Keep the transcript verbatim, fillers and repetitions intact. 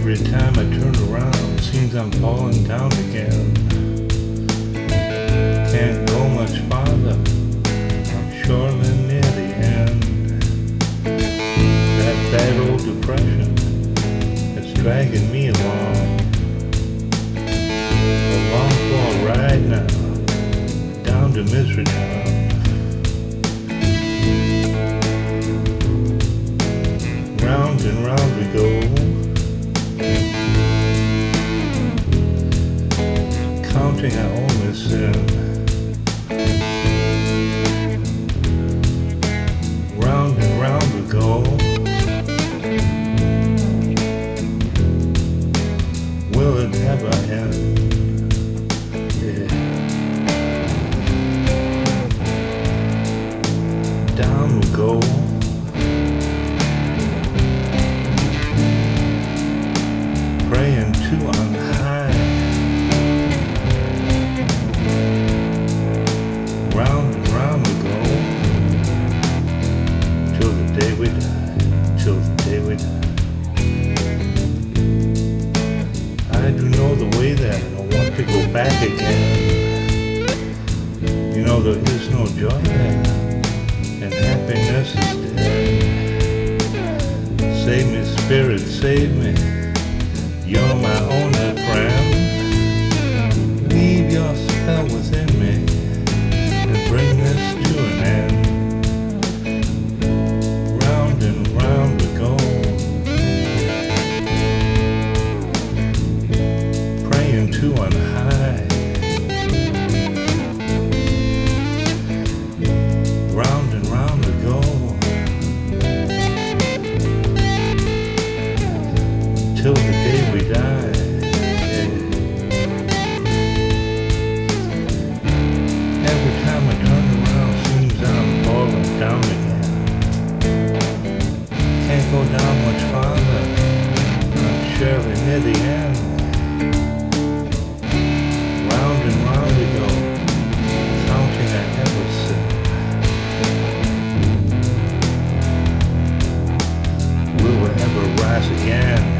Every time I turn around, seems I'm falling down again. Can't go much farther, I'm surely near the end. That bad old depression, it's dragging me along. A long for a ride now, down to Misery Town. Round and round we go, counting our only sin. Round and round we go, will it ever end? Yeah. Down we go, praying to on high. Round and round we go, till the day we die, till the day we die. I do know the way there, I don't want to go back again. You know there is no joy there, and happiness is dead. Save me, Spirit, save me. You're my only friend. Leave your spell within me and bring this to an end. Round and round we go, praying to on high. Round and round we go, till the day we die. Yeah. Every time I turn around, seems I'm falling down again. Can't go down much farther, I'm surely near the end. Round and round we go, counting I ever sin. Will we ever rise again?